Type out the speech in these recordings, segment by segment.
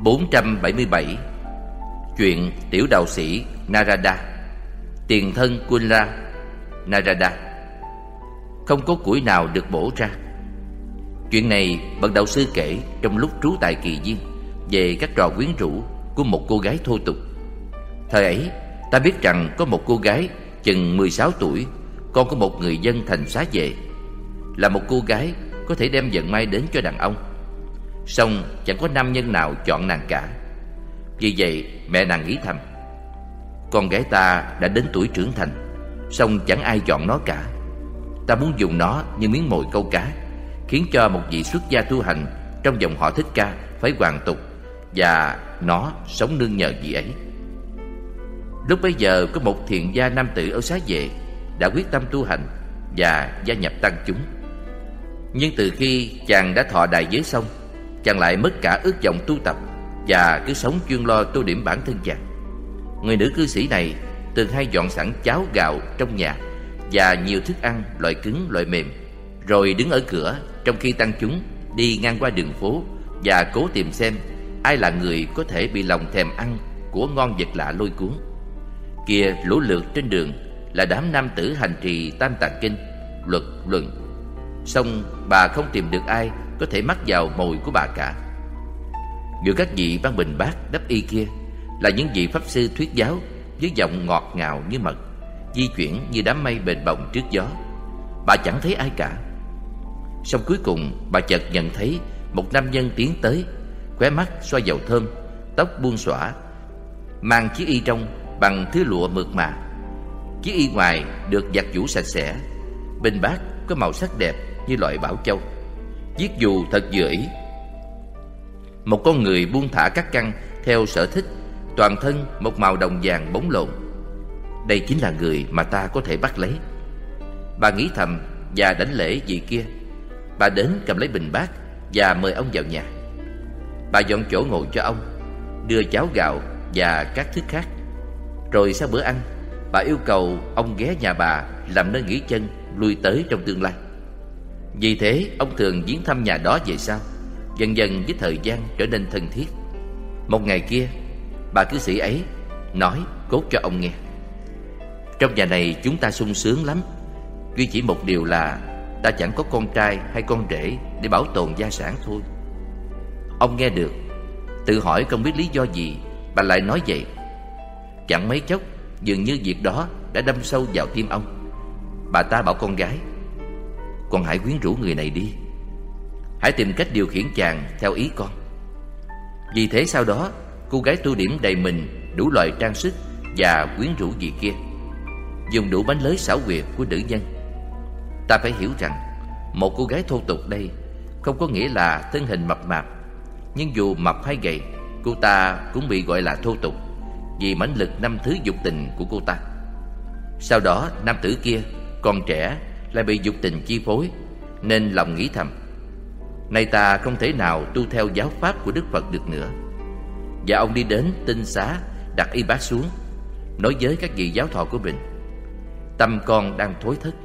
477. Chuyện tiểu đạo sĩ Narada, tiền thân Kunla Narada. Không có củi nào được bổ ra. Chuyện này bậc đạo sư kể trong lúc trú tại Kỳ Viên về các trò quyến rũ của một cô gái thô tục. Thời ấy ta biết rằng có một cô gái chừng 16 tuổi, con của một người dân thành xá vệ, là một cô gái có thể đem vận may đến cho đàn ông. Song chẳng có nam nhân nào chọn nàng cả. Vì vậy mẹ nàng nghĩ thầm: con gái ta đã đến tuổi trưởng thành, song chẳng ai chọn nó cả. Ta muốn dùng nó như miếng mồi câu cá, khiến cho một vị xuất gia tu hành trong dòng họ Thích Ca phải hoàn tục, và nó sống nương nhờ vị ấy. Lúc bấy giờ có một thiện gia nam tử ở xá vệ đã quyết tâm tu hành và gia nhập tăng chúng. Nhưng từ khi chàng đã thọ đại giới xong, chàng lại mất cả ước vọng tu tập và cứ sống chuyên lo tô điểm bản thân chàng. Người nữ cư sĩ này thường hay dọn sẵn cháo gạo trong nhà và nhiều thức ăn loại cứng loại mềm, rồi đứng ở cửa trong khi tăng chúng đi ngang qua đường phố và cố tìm xem ai là người có thể bị lòng thèm ăn của ngon vật lạ lôi cuốn. Kia lũ lượt trên đường là đám nam tử hành trì Tam Tạng Kinh, Luật Luận. Song bà không tìm được ai có thể mắc vào mồi của bà cả. Giữa các vị ban bình bát đắp y kia là những vị pháp sư thuyết giáo với giọng ngọt ngào như mật, di chuyển như đám mây bềnh bồng trước gió. Bà chẳng thấy ai cả. Song cuối cùng bà chợt nhận thấy một nam nhân tiến tới, khóe mắt xoa dầu thơm, tóc buông xõa, mang chiếc y trong bằng thứ lụa mượt mà. Chiếc y ngoài được giặt giũ sạch sẽ, bình bát có màu sắc đẹp như loại bảo châu, chiếc dù thật vừa ý. Một con người buông thả các căn theo sở thích, toàn thân một màu đồng vàng bóng lộn. Đây chính là người mà ta có thể bắt lấy. Bà nghĩ thầm và đánh lễ vị kia. Bà đến cầm lấy bình bát và mời ông vào nhà. Bà dọn chỗ ngồi cho ông, đưa cháo gạo và các thức khác. Rồi sau bữa ăn, bà yêu cầu ông ghé nhà bà làm nơi nghỉ chân lui tới trong tương lai. Vì thế ông thường viếng thăm nhà đó về sau, dần dần với thời gian trở nên thân thiết. Một ngày kia, bà cư sĩ ấy nói cốt cho ông nghe: trong nhà này chúng ta sung sướng lắm, duy chỉ một điều là ta chẳng có con trai hay con rể để bảo tồn gia sản thôi. Ông nghe được, tự hỏi không biết lý do gì bà lại nói vậy. Chẳng mấy chốc, dường như việc đó đã đâm sâu vào tim ông. Bà ta bảo con gái: con hãy quyến rũ người này đi, hãy tìm cách điều khiển chàng theo ý con. Vì thế sau đó, cô gái tu điểm đầy mình đủ loại trang sức và quyến rũ vị kia, dùng đủ bánh lới xảo quyệt của nữ nhân. Ta phải hiểu rằng một cô gái thô tục đây không có nghĩa là thân hình mập mạp, nhưng dù mập hay gầy, cô ta cũng bị gọi là thô tục vì mãnh lực năm thứ dục tình của cô ta. Sau đó nam tử kia còn trẻ lại bị dục tình chi phối, nên lòng nghĩ thầm: nay ta không thể nào tu theo giáo pháp của Đức Phật được nữa. Và ông đi đến tinh xá, đặt y bát xuống, nói với các vị giáo thọ của mình: tâm con đang thối thất.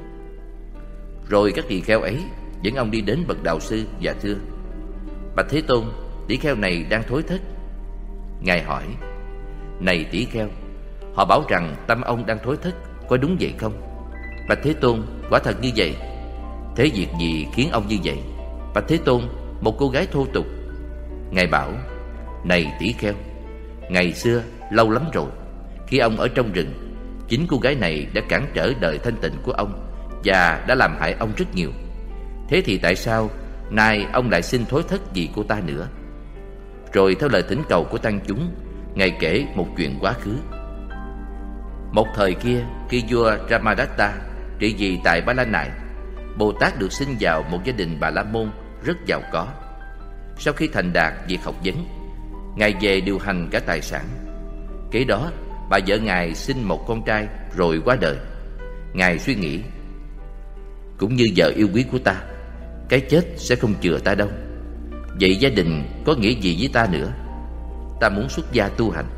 Rồi các tỳ kheo ấy dẫn ông đi đến bậc đạo sư và thưa: bạch Thế Tôn, tỷ kheo này đang thối thất. Ngài hỏi: này tỷ kheo, họ bảo rằng tâm ông đang thối thất, có đúng vậy không? Bạch Thế Tôn, quả thật như vậy. Thế việc gì khiến ông như vậy? Bạch Thế Tôn, một cô gái thô tục. Ngài bảo: này tỷ kheo, ngày xưa lâu lắm rồi, khi ông ở trong rừng, chính cô gái này đã cản trở đời thanh tịnh của ông và đã làm hại ông rất nhiều. Thế thì tại sao nay ông lại xin thối thất vì cô ta nữa? Rồi theo lời thỉnh cầu của tăng chúng, Ngài kể một chuyện quá khứ. Một thời kia, khi vua Ramadatta trị vì tại Ba La Nại, Bồ Tát được sinh vào một gia đình Bà La Môn rất giàu có. Sau khi thành đạt việc học vấn, Ngài về điều hành cả tài sản. Kế đó, bà vợ Ngài sinh một con trai rồi qua đời. Ngài suy nghĩ: cũng như vợ yêu quý của ta, cái chết sẽ không chừa ta đâu. Vậy gia đình có nghĩa gì với ta nữa? Ta muốn xuất gia tu hành.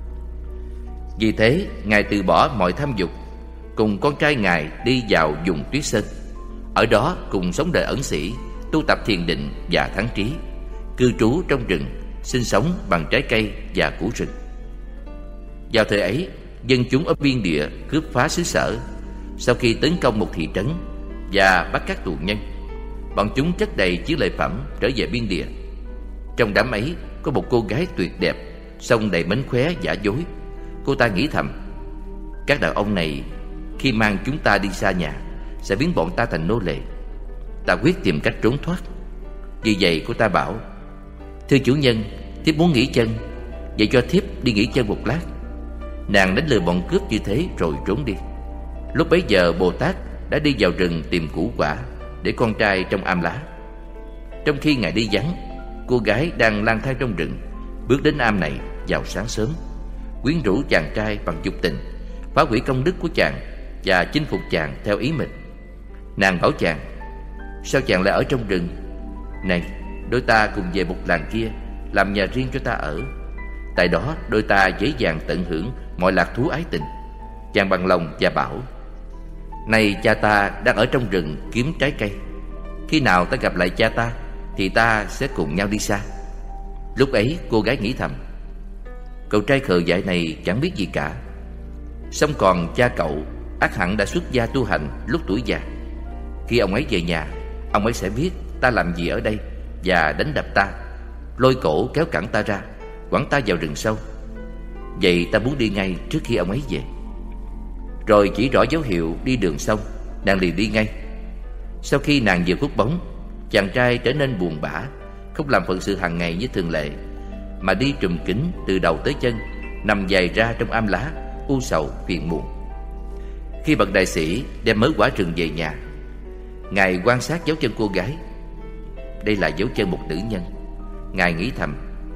Vì thế Ngài từ bỏ mọi tham dục, cùng con trai Ngài đi vào vùng Tuyết Sơn. Ở đó cùng sống đời ẩn sĩ, tu tập thiền định và thắng trí, cư trú trong rừng sinh sống bằng trái cây và củ rừng. Vào thời ấy, dân chúng ở biên địa cướp phá xứ sở. Sau khi tấn công một thị trấn và bắt các tù nhân, bọn chúng chất đầy chiến lợi phẩm trở về biên địa. Trong đám ấy có một cô gái tuyệt đẹp, song đầy mánh khóe giả dối. Cô ta nghĩ thầm: các đàn ông này khi mang chúng ta đi xa nhà sẽ biến bọn ta thành nô lệ. Ta quyết tìm cách trốn thoát. Vì vậy cô ta bảo: thưa chủ nhân, thiếp muốn nghỉ chân, vậy cho thiếp đi nghỉ chân một lát. Nàng đánh lừa bọn cướp như thế rồi trốn đi. Lúc bấy giờ Bồ Tát đã đi vào rừng tìm củ quả để con trai trong am lá. Trong khi ngài đi vắng, cô gái đang lang thang trong rừng bước đến am này vào sáng sớm, quyến rũ chàng trai bằng dục tình, phá hủy công đức của chàng và chinh phục chàng theo ý mình. Nàng bảo chàng: sao chàng lại ở trong rừng? Này, đôi ta cùng về một làng kia làm nhà riêng cho ta ở. Tại đó đôi ta dễ dàng tận hưởng mọi lạc thú ái tình. Chàng bằng lòng và bảo: này, cha ta đang ở trong rừng kiếm trái cây. Khi nào ta gặp lại cha ta thì ta sẽ cùng nhau đi xa. Lúc ấy cô gái nghĩ thầm: cậu trai khờ dại này chẳng biết gì cả. Song còn cha cậu ắt hẳn đã xuất gia tu hành lúc tuổi già. Khi ông ấy về nhà, ông ấy sẽ biết ta làm gì ở đây và đánh đập ta, lôi cổ kéo cẳng ta ra, quẳng ta vào rừng sâu. Vậy ta muốn đi ngay trước khi ông ấy về. Rồi chỉ rõ dấu hiệu đi đường xong, nàng liền đi ngay. Sau khi nàng vừa khuất bóng, chàng trai trở nên buồn bã, không làm phận sự hàng ngày như thường lệ, mà đi trùm kín từ đầu tới chân, nằm dài ra trong am lá, u sầu phiền muộn. Khi bậc đại sĩ đem mớ quả rừng về nhà, ngài quan sát dấu chân cô gái. Đây là dấu chân một nữ nhân. Ngài nghĩ thầm: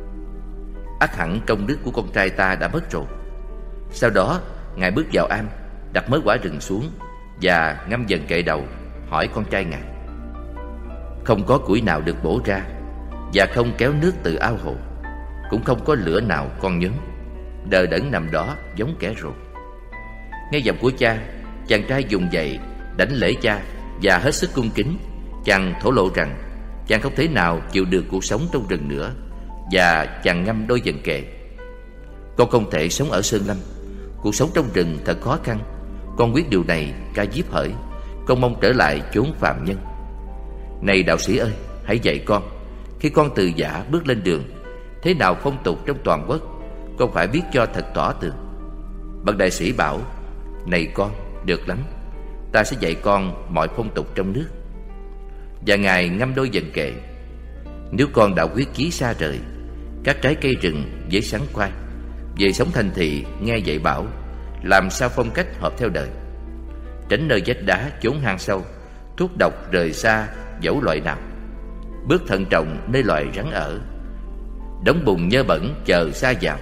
ắt hẳn công đức của con trai ta đã mất rồi. Sau đó ngài bước vào am, đặt mớ quả rừng xuống và ngâm dần kệ đầu, hỏi con trai ngài. Không có củi nào được bổ ra, và không kéo nước từ ao hồ, cũng không có lửa nào con nhớm, đờ đẫn nằm đó giống kẻ rồ. Nghe giọng của cha, chàng trai dùng dậy đảnh lễ cha và hết sức cung kính. Chàng thổ lộ rằng chàng không thể nào chịu được cuộc sống trong rừng nữa, và chàng ngâm đôi dần kệ. Con không thể sống ở sơn lâm, cuộc sống trong rừng thật khó khăn. Con biết điều này, Ca Diếp hỡi. Con mong trở lại chốn phàm nhân. Này đạo sĩ ơi, hãy dạy con. Khi con từ giả bước lên đường, thế nào phong tục trong toàn quốc, con phải biết cho thật tỏ tường. Bậc đại sĩ bảo: này con, được lắm, ta sẽ dạy con mọi phong tục trong nước. Và ngài ngâm đôi dần kệ. Nếu con đã quyết chí xa rời các trái cây rừng với sắn khoai, về sống thành thị nghe dạy bảo, làm sao phong cách hợp theo đời. Tránh nơi vách đá chốn hang sâu, thuốc độc rời xa dẫu loại nào. Bước thận trọng nơi loài rắn ở, đống bùn nhơ bẩn chờ xa vào.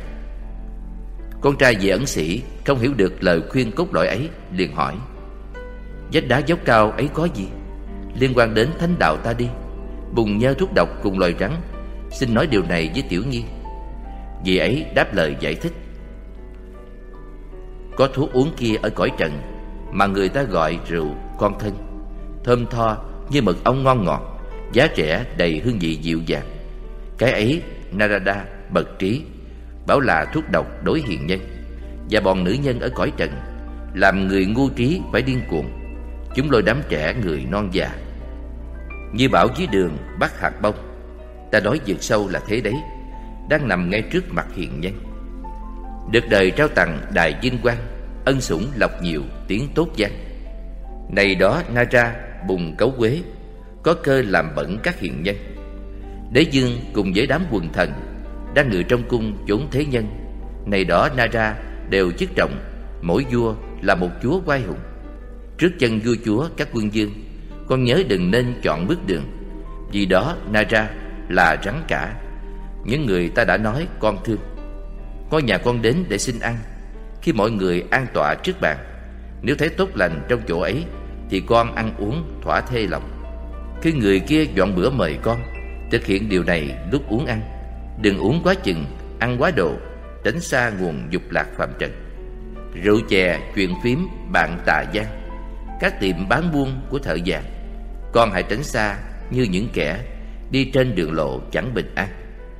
Con trai về ẩn sĩ không hiểu được lời khuyên cốt lõi ấy, liền hỏi: vách đá dốc cao ấy có gì? Liên quan đến thánh đạo ta đi. Bùn nhơ thuốc độc cùng loài rắn, xin nói điều này với tiểu nhi. Vì ấy đáp lời giải thích: có thuốc uống kia ở cõi trần mà người ta gọi rượu con thân, thơm tho như mật ong ngon ngọt, giá rẻ đầy hương vị dịu dàng. Cái ấy Narada bậc trí bảo là thuốc độc đối hiền nhân và bọn nữ nhân ở cõi trần, làm người ngu trí phải điên cuồng. Chúng lôi đám trẻ người non già như bão dưới đường bắt hạt bông. Ta nói vượt sâu là thế đấy, đang nằm ngay trước mặt hiền nhân. Được đời trao tặng đài vinh quang, ân sủng lộc nhiều tiếng tốt danh. Này đó Nara bùng cấu quế, có cơ làm bẩn các hiền nhân. Đế dương cùng với đám quần thần đang ngự trong cung chốn thế nhân. Này đó Nara đều chức trọng, mỗi vua là một chúa oai hùng. Trước chân vua chúa các quân vương, con nhớ đừng nên chọn bước đường. Vì đó Nara là rắn cả, những người ta đã nói con thương. Ngôi nhà con đến để xin ăn, khi mọi người an tọa trước bàn, nếu thấy tốt lành trong chỗ ấy thì con ăn uống thỏa thê lòng. Khi người kia dọn bữa mời con, thực hiện điều này lúc uống ăn. Đừng uống quá chừng, ăn quá độ, tránh xa nguồn dục lạc phàm trần. Rượu chè, chuyện phím, bạn tà gian, các tiệm bán buôn của thợ vàng, con hãy tránh xa như những kẻ đi trên đường lộ chẳng bình an.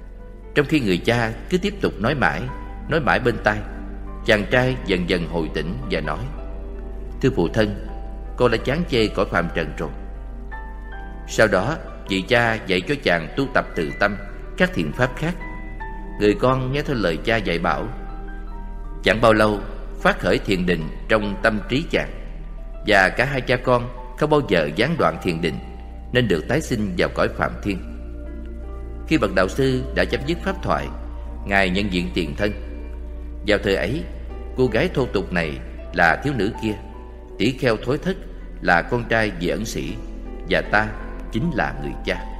Trong khi người cha cứ tiếp tục nói mãi bên tai, chàng trai dần dần hồi tỉnh và nói: "Thưa phụ thân, con đã chán chê cõi phàm trần rồi." Sau đó vị cha dạy cho chàng tu tập từ tâm các thiện pháp khác. Người con nghe theo lời cha dạy bảo. Chẳng bao lâu phát khởi thiền định trong tâm trí chàng, và cả hai cha con không bao giờ gián đoạn thiền định, nên được tái sinh vào cõi phạm thiên. Khi bậc đạo sư đã chấm dứt pháp thoại, ngài nhận diện tiền thân. Vào thời ấy, cô gái thô tục này là thiếu nữ kia, tỷ kheo thối thất là con trai vị ẩn sĩ, và ta chính là người cha.